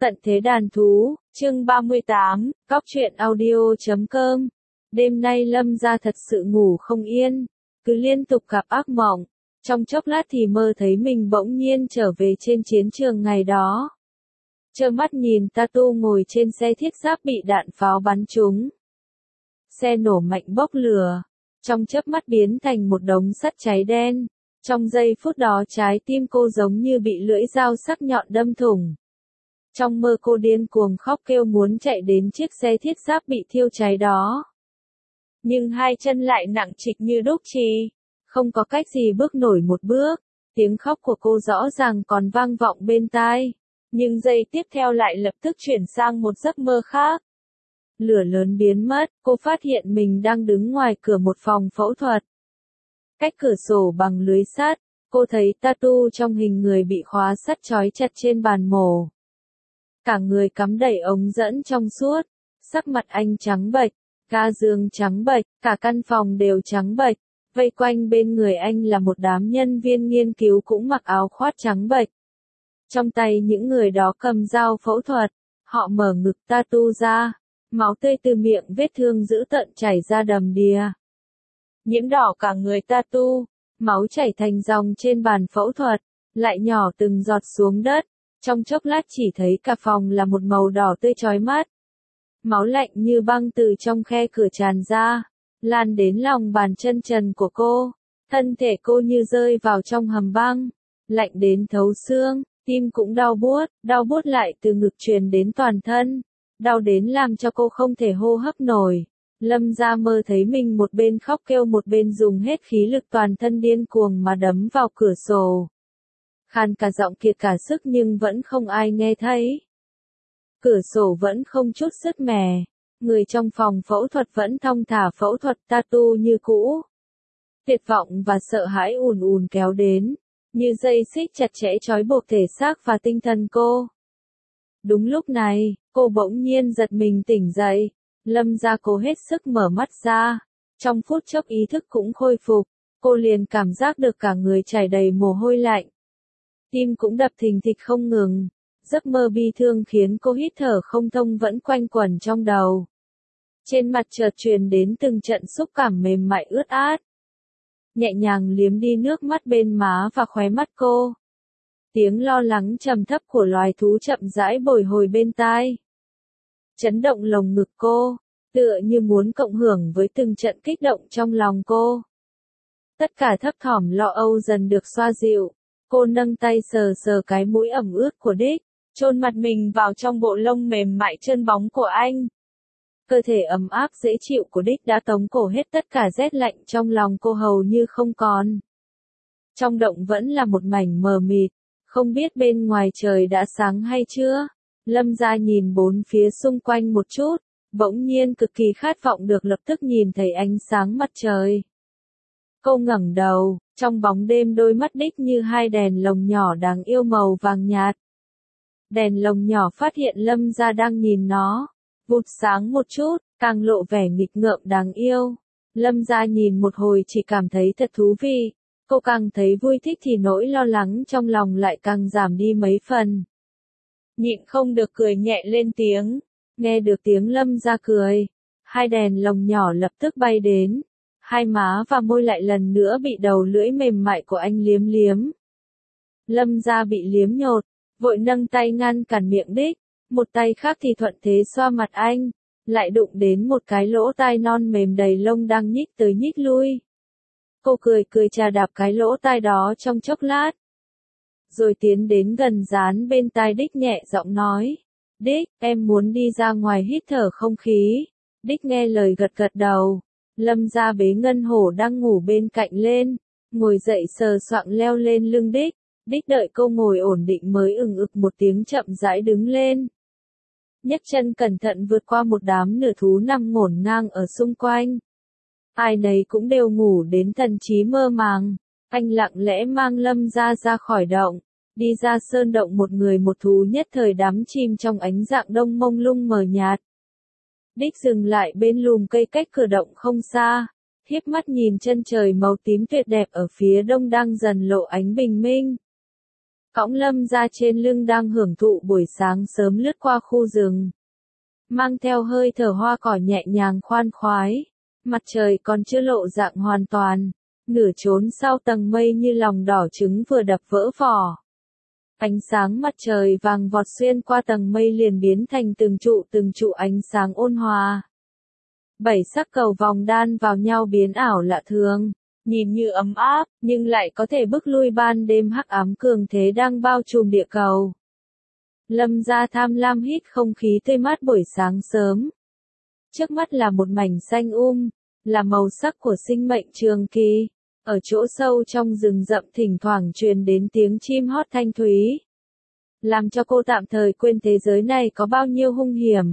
Tận thế đàn thú, chương 38, Cóc truyện audio.com. Đêm nay Lâm gia thật sự ngủ không yên, cứ liên tục gặp ác mộng. Trong chốc lát thì mơ thấy mình bỗng nhiên trở về trên chiến trường ngày đó. Trơ mắt nhìn Tatu ngồi trên xe thiết giáp bị đạn pháo bắn trúng. Xe nổ mạnh bốc lửa, trong chớp mắt biến thành một đống sắt cháy đen. Trong giây phút đó trái tim cô giống như bị lưỡi dao sắc nhọn đâm thủng. Trong mơ cô điên cuồng khóc kêu muốn chạy đến chiếc xe thiết giáp bị thiêu cháy đó. Nhưng hai chân lại nặng trịch như đúc chì, không có cách gì bước nổi một bước. Tiếng khóc của cô rõ ràng còn vang vọng bên tai, nhưng giây tiếp theo lại lập tức chuyển sang một giấc mơ khác. Lửa lớn biến mất, cô phát hiện mình đang đứng ngoài cửa một phòng phẫu thuật. Cách cửa sổ bằng lưới sắt, cô thấy Tatu trong hình người bị khóa sắt trói chặt trên bàn mổ. Cả người cắm đầy ống dẫn trong suốt, sắc mặt anh trắng bệch, ga giường trắng bệch, cả căn phòng đều trắng bệch. Vây quanh bên người anh là một đám nhân viên nghiên cứu cũng mặc áo khoác trắng bệch. Trong tay những người đó cầm dao phẫu thuật, họ mở ngực Tatu ra, máu tươi từ miệng vết thương dữ tợn chảy ra đầm đìa. Nhiễm đỏ cả người Tatu, máu chảy thành dòng trên bàn phẫu thuật, lại nhỏ từng giọt xuống đất. Trong chốc lát chỉ thấy cả phòng là một màu đỏ tươi chói mắt. Máu lạnh như băng từ trong khe cửa tràn ra, lan đến lòng bàn chân trần của cô. Thân thể cô như rơi vào trong hầm băng, lạnh đến thấu xương, tim cũng đau buốt lại từ ngực truyền đến toàn thân, đau đến làm cho cô không thể hô hấp nổi. Lâm Gia mơ thấy mình một bên khóc kêu một bên dùng hết khí lực toàn thân điên cuồng mà đấm vào cửa sổ. Khan cả giọng kiệt cả sức nhưng vẫn không ai nghe thấy. Cửa sổ vẫn không chút sứt mẻ. Người trong phòng phẫu thuật vẫn thong thả phẫu thuật Tatu như cũ. Tuyệt vọng và sợ hãi ùn ùn kéo đến, như dây xích chặt chẽ trói buộc thể xác và tinh thần cô. Đúng lúc này, cô bỗng nhiên giật mình tỉnh dậy. Lâm Gia cố hết sức mở mắt ra. Trong phút chốc ý thức cũng khôi phục, cô liền cảm giác được cả người chảy đầy mồ hôi lạnh. Tim cũng đập thình thịch không ngừng. Giấc mơ bi thương khiến cô hít thở không thông vẫn quanh quẩn trong đầu. Trên mặt chợt truyền đến từng trận xúc cảm mềm mại ướt át. Nhẹ nhàng liếm đi nước mắt bên má và khóe mắt cô. Tiếng lo lắng trầm thấp của loài thú chậm rãi bồi hồi bên tai. Chấn động lồng ngực cô, tựa như muốn cộng hưởng với từng trận kích động trong lòng cô. Tất cả thấp thỏm lo âu dần được xoa dịu. Cô nâng tay sờ sờ cái mũi ẩm ướt của Đích, chôn mặt mình vào trong bộ lông mềm mại trơn bóng của anh. Cơ thể ấm áp dễ chịu của Đích đã tống cổ hết tất cả rét lạnh trong lòng cô hầu như không còn. Trong động vẫn là một mảnh mờ mịt, không biết bên ngoài trời đã sáng hay chưa. Lâm Gia nhìn bốn phía xung quanh một chút, bỗng nhiên cực kỳ khát vọng được lập tức nhìn thấy ánh sáng mặt trời. Cô ngẩng đầu, trong bóng đêm đôi mắt Đích như hai đèn lồng nhỏ đáng yêu màu vàng nhạt. Đèn lồng nhỏ phát hiện Lâm Gia đang nhìn nó, vụt sáng một chút, càng lộ vẻ nghịch ngợm đáng yêu. Lâm Gia nhìn một hồi chỉ cảm thấy thật thú vị, cô càng thấy vui thích thì nỗi lo lắng trong lòng lại càng giảm đi mấy phần. Nhịn không được cười nhẹ lên tiếng, nghe được tiếng Lâm Gia cười, hai đèn lồng nhỏ lập tức bay đến. Hai má và môi lại lần nữa bị đầu lưỡi mềm mại của anh liếm liếm. Lâm Gia bị liếm nhột, vội nâng tay ngăn cản miệng Đích, một tay khác thì thuận thế xoa mặt anh, lại đụng đến một cái lỗ tai non mềm đầy lông đang nhích tới nhích lui. Cô cười cười chà đạp cái lỗ tai đó trong chốc lát. Rồi tiến đến gần dán bên tai Đích nhẹ giọng nói, Đích, em muốn đi ra ngoài hít thở không khí. Đích nghe lời gật gật đầu. Lâm Gia bế Ngân Hổ đang ngủ bên cạnh lên, ngồi dậy sờ soạng leo lên lưng Đích. Đích đợi cô ngồi ổn định mới ừng ực một tiếng chậm rãi đứng lên. Nhấc chân cẩn thận vượt qua một đám nửa thú nằm ngổn ngang ở xung quanh. Ai nấy cũng đều ngủ đến thần trí mơ màng. Anh lặng lẽ mang Lâm Gia ra khỏi động, đi ra sơn động một người một thú nhất thời đắm chìm trong ánh dạng đông mông lung mờ nhạt. Đích dừng lại bên lùm cây cách cửa động không xa, hiếp mắt nhìn chân trời màu tím tuyệt đẹp ở phía đông đang dần lộ ánh bình minh. cõng Lâm ra trên lưng đang hưởng thụ buổi sáng sớm lướt qua khu rừng. Mang theo hơi thở hoa cỏ nhẹ nhàng khoan khoái. Mặt trời còn chưa lộ dạng hoàn toàn. Nửa trốn sau tầng mây như lòng đỏ trứng vừa đập vỡ vỏ. Ánh sáng mặt trời vàng vọt xuyên qua tầng mây liền biến thành từng trụ ánh sáng ôn hòa. 7 sắc cầu vòng đan vào nhau biến ảo lạ thường, nhìn như ấm áp, nhưng lại có thể bức lui ban đêm hắc ám cường thế đang bao trùm địa cầu. Lâm Gia tham lam hít không khí tươi mát buổi sáng sớm. Trước mắt là một mảnh xanh là màu sắc của sinh mệnh trường kỳ. Ở chỗ sâu trong rừng rậm thỉnh thoảng truyền đến tiếng chim hót thanh thúy. Làm cho cô tạm thời quên thế giới này có bao nhiêu hung hiểm.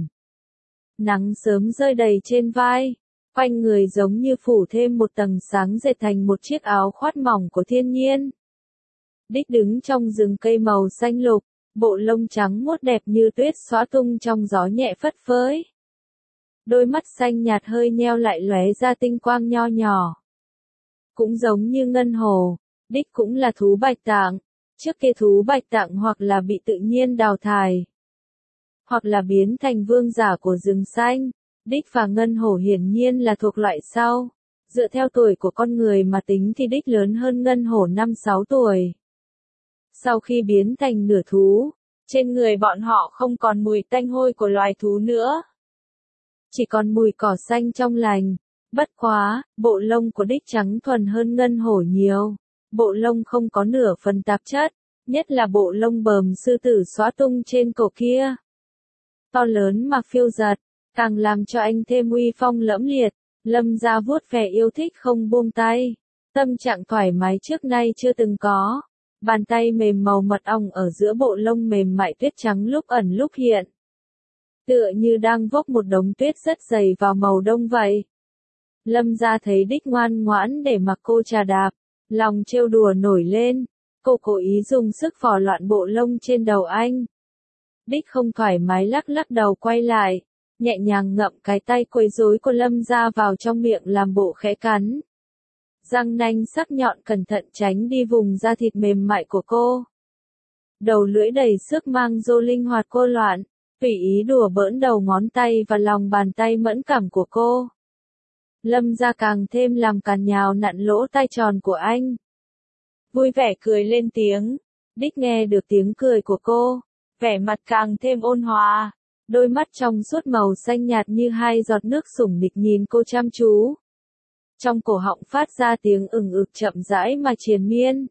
Nắng sớm rơi đầy trên vai, quanh người giống như phủ thêm một tầng sáng dệt thành một chiếc áo khoác mỏng của thiên nhiên. Đích đứng trong rừng cây màu xanh lục, bộ lông trắng muốt đẹp như tuyết xõa tung trong gió nhẹ phất phới. Đôi mắt xanh nhạt hơi nheo lại lóe ra tinh quang nho nhỏ. Cũng giống như ngân hồ, đích cũng là thú bạch tạng. Trước kia thú bạch tạng hoặc là bị tự nhiên đào thải, hoặc là biến thành vương giả của rừng xanh. Đích và ngân hổ hiển nhiên là thuộc loại sau. Dựa theo tuổi của con người mà tính thì đích lớn hơn ngân hổ 5-6 tuổi. Sau khi biến thành nửa thú, trên người bọn họ không còn mùi tanh hôi của loài thú nữa. Chỉ còn mùi cỏ xanh trong lành. Bất quá, bộ lông của đích trắng thuần hơn ngân hổ nhiều. Bộ lông không có nửa phần tạp chất, nhất là bộ lông bờm sư tử xõa tung trên cổ kia. To lớn mà phiêu dật, càng làm cho anh thêm uy phong lẫm liệt. Lâm Gia vuốt ve yêu thích không buông tay. Tâm trạng thoải mái trước nay chưa từng có. Bàn tay mềm màu mật ong ở giữa bộ lông mềm mại tuyết trắng lúc ẩn lúc hiện. Tựa như đang vốc một đống tuyết rất dày vào màu đông vậy. Lâm Gia thấy đích ngoan ngoãn để mặc cô trà đạp, lòng trêu đùa nổi lên. Cô cố ý dùng sức phò loạn bộ lông trên đầu anh. Đích không thoải mái lắc lắc đầu quay lại, nhẹ nhàng ngậm cái tay quấy rối của Lâm Gia vào trong miệng làm bộ khẽ cắn. Răng nanh sắc nhọn cẩn thận tránh đi vùng da thịt mềm mại của cô. Đầu lưỡi đầy sức mang rô linh hoạt cô loạn, tùy ý đùa bỡn đầu ngón tay và lòng bàn tay mẫn cảm của cô. Lâm Gia càng thêm làm càn nhào nặn lỗ tai tròn của anh. Vui vẻ cười lên tiếng, đích nghe được tiếng cười của cô, vẻ mặt càng thêm ôn hòa, đôi mắt trong suốt màu xanh nhạt như hai giọt nước sủng nịch nhìn cô chăm chú. Trong cổ họng phát ra tiếng ừng ực chậm rãi mà triền miên.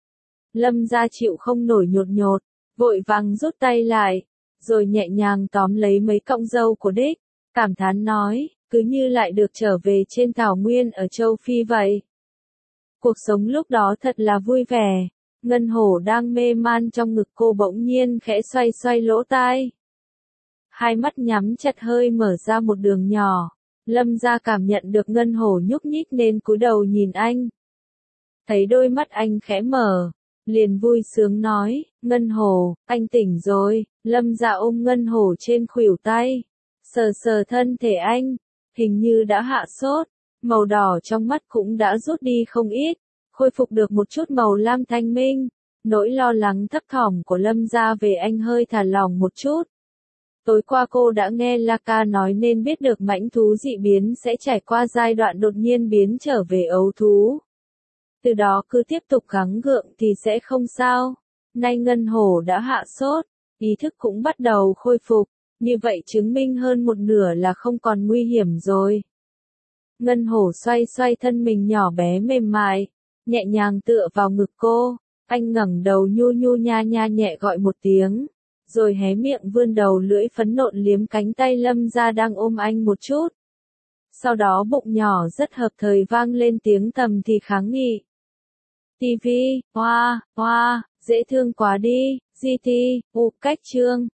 Lâm Gia chịu không nổi nhột nhột, vội vàng rút tay lại, rồi nhẹ nhàng tóm lấy mấy cọng râu của đích, cảm thán nói, cứ như lại được trở về trên thảo nguyên ở châu Phi vậy. Cuộc sống lúc đó thật là vui vẻ. Ngân hổ đang mê man trong ngực cô bỗng nhiên khẽ xoay xoay lỗ tai. Hai mắt nhắm chặt hơi mở ra một đường nhỏ. Lâm Gia cảm nhận được ngân hổ nhúc nhích nên cúi đầu nhìn anh. Thấy đôi mắt anh khẽ mở, liền vui sướng nói, ngân hổ, anh tỉnh rồi. Lâm Gia ôm ngân hổ trên khuỷu tay, sờ sờ thân thể anh, hình như đã hạ sốt, màu đỏ trong mắt cũng đã rút đi không ít, khôi phục được một chút màu lam thanh minh. Nỗi lo lắng thấp thỏm của Lâm Gia về anh hơi thả lỏng một chút. Tối qua cô đã nghe Laka nói nên biết được mãnh thú dị biến sẽ trải qua giai đoạn đột nhiên biến trở về ấu thú. Từ đó cứ tiếp tục gắng gượng thì sẽ không sao. Nay ngân hổ đã hạ sốt, ý thức cũng bắt đầu khôi phục, như vậy chứng minh hơn một nửa là không còn nguy hiểm rồi. Ngân hổ xoay xoay thân mình nhỏ bé mềm mại, nhẹ nhàng tựa vào ngực cô, anh ngẩng đầu nhu nhu nha nha nhẹ gọi một tiếng, rồi hé miệng vươn đầu lưỡi phấn nộn liếm cánh tay Lâm Gia đang ôm anh một chút. Sau đó bụng nhỏ rất hợp thời vang lên tiếng thầm thì kháng nghị. TV, hoa, hoa, dễ thương quá đi, GT, cách chương.